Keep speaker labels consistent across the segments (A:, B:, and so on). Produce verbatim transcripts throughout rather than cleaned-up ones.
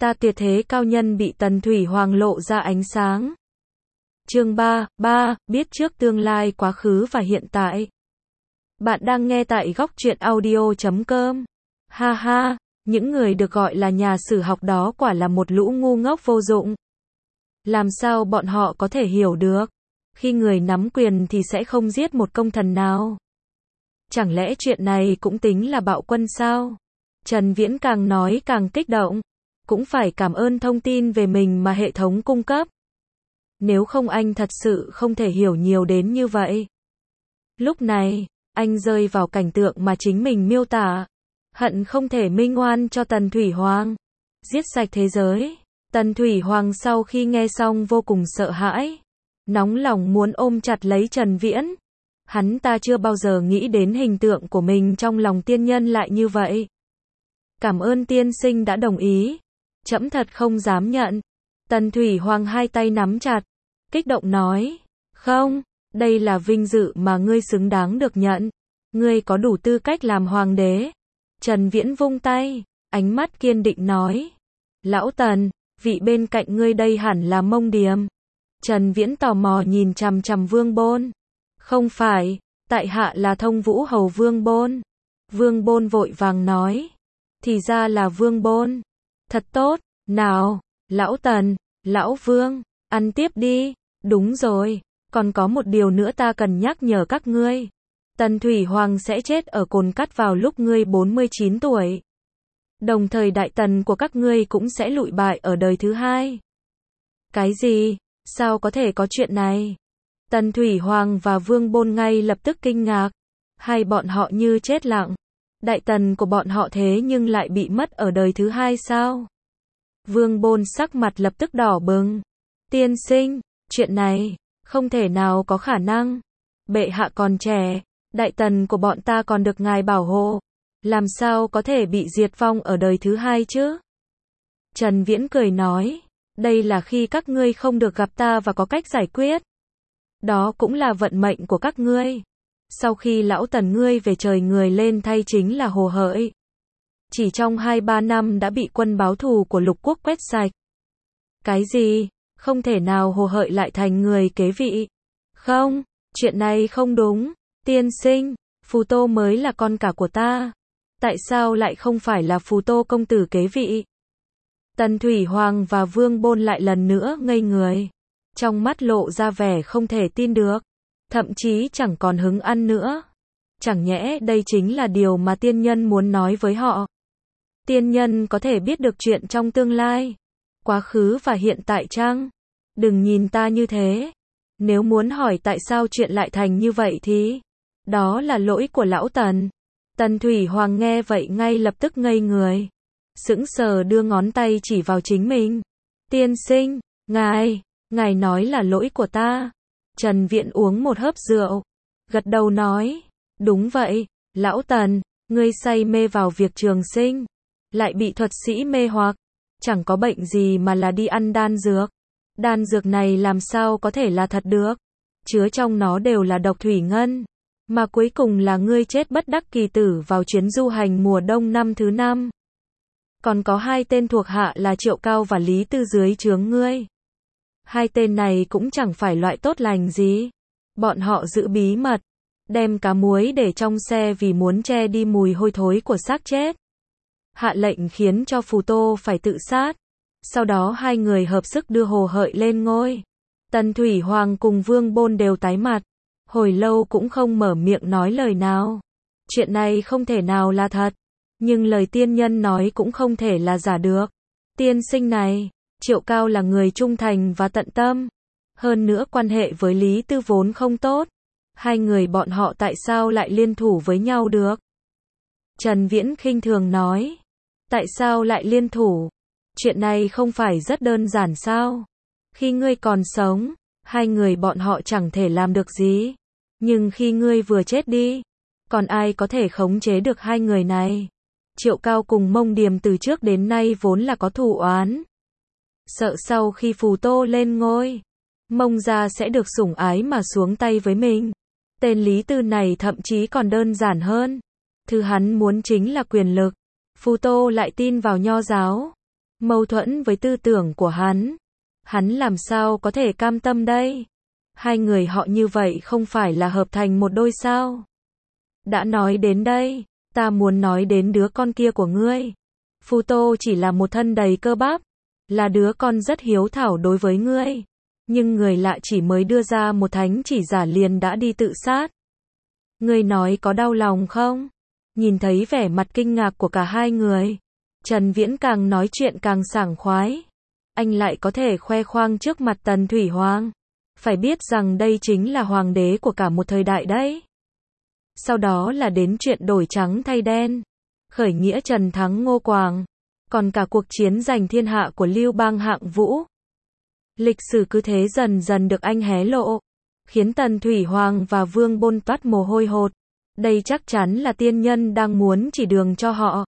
A: Ta tuyệt thế cao nhân bị Tần Thủy Hoàng lộ ra ánh sáng. Chương ba, ba, biết trước tương lai, quá khứ và hiện tại. Bạn đang nghe tại góc truyện audio chấm com. Ha ha, những người được gọi là nhà sử học đó quả là một lũ ngu ngốc vô dụng. Làm sao bọn họ có thể hiểu được? Khi người nắm quyền thì sẽ không giết một công thần nào. Chẳng lẽ chuyện này cũng tính là bạo quân sao? Trần Viễn càng nói càng kích động. Cũng phải cảm ơn thông tin về mình mà hệ thống cung cấp. Nếu không anh thật sự không thể hiểu nhiều đến như vậy. Lúc này, anh rơi vào cảnh tượng mà chính mình miêu tả. Hận không thể minh oan cho Tần Thủy Hoàng. Giết sạch thế giới. Tần Thủy Hoàng sau khi nghe xong vô cùng sợ hãi. Nóng lòng muốn ôm chặt lấy Trần Viễn. Hắn ta chưa bao giờ nghĩ đến hình tượng của mình trong lòng tiên nhân lại như vậy. Cảm ơn tiên sinh đã đồng ý. Trẫm thật không dám nhận. Tần Thủy Hoàng hai tay nắm chặt. Kích động nói. Không, đây là vinh dự mà ngươi xứng đáng được nhận. Ngươi có đủ tư cách làm hoàng đế. Trần Viễn vung tay. Ánh mắt kiên định nói. Lão Tần, vị bên cạnh ngươi đây hẳn là Mông Điềm. Trần Viễn tò mò nhìn chằm chằm Vương Bôn. Không phải, tại hạ là Thông Vũ Hầu Vương Bôn. Vương Bôn vội vàng nói. Thì ra là Vương Bôn. Thật tốt, nào, Lão Tần, Lão Vương, ăn tiếp đi. Đúng rồi, còn có một điều nữa ta cần nhắc nhở các ngươi. Tần Thủy Hoàng sẽ chết ở Cồn Cắt vào lúc ngươi bốn mươi chín tuổi. Đồng thời đại tần của các ngươi cũng sẽ lụi bại ở đời thứ hai. Cái gì? Sao có thể có chuyện này? Tần Thủy Hoàng và Vương Bôn ngay lập tức kinh ngạc. Hai bọn họ như chết lặng. Đại tần của bọn họ thế nhưng lại bị mất ở đời thứ hai sao? Vương Bôn sắc mặt lập tức đỏ bừng. Tiên sinh, chuyện này, không thể nào có khả năng. Bệ hạ còn trẻ, đại tần của bọn ta còn được ngài bảo hộ. Làm sao có thể bị diệt vong ở đời thứ hai chứ? Trần Viễn cười nói. Đây là khi các ngươi không được gặp ta và có cách giải quyết. Đó cũng là vận mệnh của các ngươi. Sau khi lão Tần ngươi về trời người lên thay chính là Hồ Hợi. Chỉ trong hai ba năm đã bị quân báo thù của lục quốc quét sạch. Cái gì? Không thể nào Hồ Hợi lại thành người kế vị. Không, chuyện này không đúng. Tiên sinh, Phù Tô mới là con cả của ta. Tại sao lại không phải là Phù Tô công tử kế vị? Tần Thủy Hoàng và Vương Bôn lại lần nữa ngây người. Trong mắt lộ ra vẻ không thể tin được. Thậm chí chẳng còn hứng ăn nữa. Chẳng nhẽ đây chính là điều mà tiên nhân muốn nói với họ. Tiên nhân có thể biết được chuyện trong tương lai, quá khứ và hiện tại chăng? Đừng nhìn ta như thế. Nếu muốn hỏi tại sao chuyện lại thành như vậy thì đó là lỗi của lão Tần. Tần Thủy Hoàng nghe vậy ngay lập tức ngây người. Sững sờ đưa ngón tay chỉ vào chính mình. Tiên sinh, ngài, ngài nói là lỗi của ta. Trần Viễn uống một hớp rượu. Gật đầu nói. Đúng vậy, lão Tần, ngươi say mê vào việc trường sinh. Lại bị thuật sĩ mê hoặc. Chẳng có bệnh gì mà là đi ăn đan dược. Đan dược này làm sao có thể là thật được. Chứa trong nó đều là độc thủy ngân. Mà cuối cùng là ngươi chết bất đắc kỳ tử vào chuyến du hành mùa đông năm thứ năm. Còn có hai tên thuộc hạ là Triệu Cao và Lý Tư dưới trướng ngươi. Hai tên này cũng chẳng phải loại tốt lành gì. Bọn họ giữ bí mật. Đem cá muối để trong xe vì muốn che đi mùi hôi thối của xác chết. Hạ lệnh khiến cho Phù Tô phải tự sát. Sau đó hai người hợp sức đưa Hồ Hợi lên ngôi. Tần Thủy Hoàng cùng Vương Bôn đều tái mặt. Hồi lâu cũng không mở miệng nói lời nào. Chuyện này không thể nào là thật. Nhưng lời tiên nhân nói cũng không thể là giả được. Tiên sinh này, Triệu Cao là người trung thành và tận tâm. Hơn nữa quan hệ với Lý Tư vốn không tốt. Hai người bọn họ tại sao lại liên thủ với nhau được? Trần Viễn khinh thường nói. Tại sao lại liên thủ? Chuyện này không phải rất đơn giản sao? Khi ngươi còn sống, hai người bọn họ chẳng thể làm được gì. Nhưng khi ngươi vừa chết đi, còn ai có thể khống chế được hai người này? Triệu Cao cùng Mông Điềm từ trước đến nay vốn là có thù oán. Sợ sau khi Phù Tô lên ngôi, Mông gia sẽ được sủng ái mà xuống tay với mình. Tên Lý Tư này thậm chí còn đơn giản hơn. Thứ hắn muốn chính là quyền lực. Phù Tô lại tin vào nho giáo. mâu thuẫn với tư tưởng của hắn. Hắn làm sao có thể cam tâm đây? Hai người họ như vậy không phải là hợp thành một đôi sao? Đã nói đến đây, ta muốn nói đến đứa con kia của ngươi. Phu Tô chỉ là một thân đầy cơ bắp, là đứa con rất hiếu thảo đối với ngươi. Nhưng người lạ chỉ mới đưa ra một thánh chỉ giả liền đã đi tự sát. Ngươi nói có đau lòng không? Nhìn thấy vẻ mặt kinh ngạc của cả hai người, Trần Viễn càng nói chuyện càng sảng khoái. Anh lại có thể khoe khoang trước mặt Tần Thủy Hoàng. Phải biết rằng đây chính là hoàng đế của cả một thời đại đấy. Sau đó là đến chuyện đổi trắng thay đen, khởi nghĩa Trần thắng Ngô Quảng, còn cả cuộc chiến giành thiên hạ của Lưu Bang Hạng Vũ. Lịch sử cứ thế dần dần được anh hé lộ, khiến Tần Thủy Hoàng và Vương Bôn toát mồ hôi hột. Đây chắc chắn là tiên nhân đang muốn chỉ đường cho họ.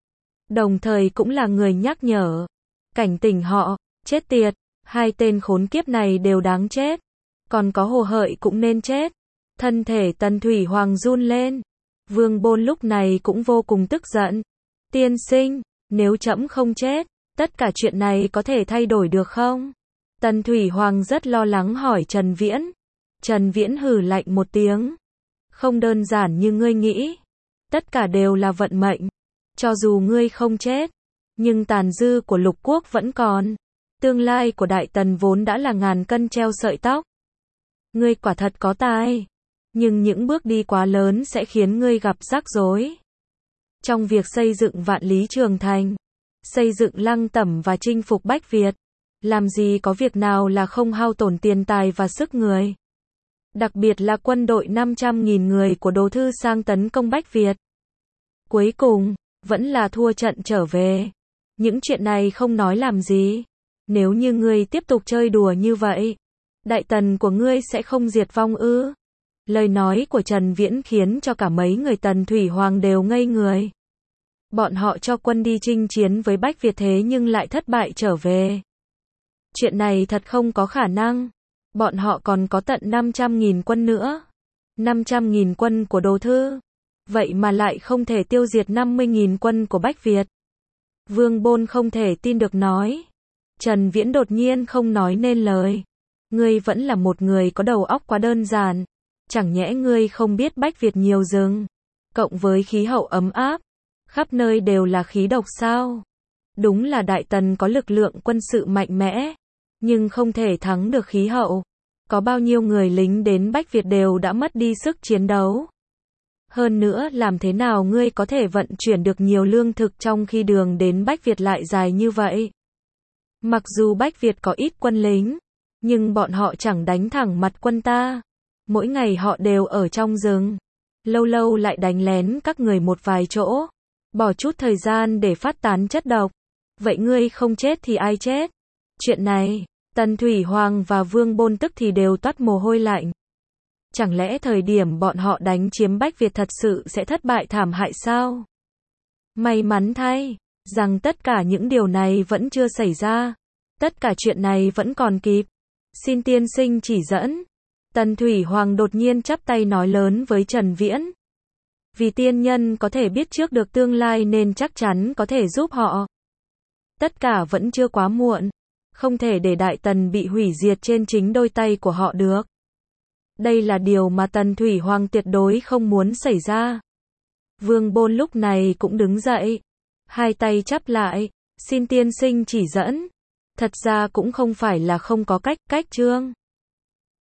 A: Đồng thời cũng là người nhắc nhở, cảnh tỉnh họ, chết tiệt, hai tên khốn kiếp này đều đáng chết. Còn có Hồ Hợi cũng nên chết. Thân thể Tần Thủy Hoàng run lên. Vương Bôn lúc này cũng vô cùng tức giận. Tiên sinh, nếu trẫm không chết, tất cả chuyện này có thể thay đổi được không? Tần Thủy Hoàng rất lo lắng hỏi Trần Viễn. Trần Viễn hừ lạnh một tiếng. Không đơn giản như ngươi nghĩ. Tất cả đều là vận mệnh. Cho dù ngươi không chết, nhưng tàn dư của lục quốc vẫn còn. Tương lai của Đại Tần vốn đã là ngàn cân treo sợi tóc. Ngươi quả thật có tài. Nhưng những bước đi quá lớn sẽ khiến ngươi gặp rắc rối. Trong việc xây dựng vạn lý trường thành, xây dựng Lăng Tẩm và chinh phục Bách Việt, làm gì có việc nào là không hao tổn tiền tài và sức người. Đặc biệt là quân đội năm trăm nghìn người của Đồ Thư sang tấn công Bách Việt. Cuối cùng, vẫn là thua trận trở về. Những chuyện này không nói làm gì. Nếu như ngươi tiếp tục chơi đùa như vậy, Đại Tần của ngươi sẽ không diệt vong ư? Lời nói của Trần Viễn khiến cho cả mấy người Tần Thủy Hoàng đều ngây người. Bọn họ cho quân đi chinh chiến với Bách Việt thế nhưng lại thất bại trở về. Chuyện này thật không có khả năng. Bọn họ còn có tận năm trăm nghìn quân nữa. năm trăm nghìn quân của Đồ Thư. Vậy mà lại không thể tiêu diệt năm mươi nghìn quân của Bách Việt. Vương Bôn không thể tin được nói. Trần Viễn đột nhiên không nói nên lời. Ngươi vẫn là một người có đầu óc quá đơn giản. Chẳng nhẽ ngươi không biết Bách Việt nhiều rừng, cộng với khí hậu ấm áp, khắp nơi đều là khí độc sao? Đúng là Đại Tần có lực lượng quân sự mạnh mẽ, nhưng không thể thắng được khí hậu. Có bao nhiêu người lính đến Bách Việt đều đã mất đi sức chiến đấu. Hơn nữa, làm thế nào ngươi có thể vận chuyển được nhiều lương thực trong khi đường đến Bách Việt lại dài như vậy? Mặc dù Bách Việt có ít quân lính, nhưng bọn họ chẳng đánh thẳng mặt quân ta. Mỗi ngày họ đều ở trong rừng, lâu lâu lại đánh lén các người một vài chỗ, bỏ chút thời gian để phát tán chất độc. Vậy ngươi không chết thì ai chết? Chuyện này, Tần Thủy Hoàng và Vương Bôn tức thì đều toát mồ hôi lạnh. Chẳng lẽ thời điểm bọn họ đánh chiếm Bách Việt thật sự sẽ thất bại thảm hại sao? May mắn thay, rằng tất cả những điều này vẫn chưa xảy ra. Tất cả chuyện này vẫn còn kịp. Xin tiên sinh chỉ dẫn. Tần Thủy Hoàng đột nhiên chắp tay nói lớn với Trần Viễn. Vì tiên nhân có thể biết trước được tương lai nên chắc chắn có thể giúp họ. Tất cả vẫn chưa quá muộn. Không thể để Đại Tần bị hủy diệt trên chính đôi tay của họ được. Đây là điều mà Tần Thủy Hoàng tuyệt đối không muốn xảy ra. Vương Bôn lúc này cũng đứng dậy. Hai tay chắp lại. Xin tiên sinh chỉ dẫn. Thật ra cũng không phải là không có cách, cách trương.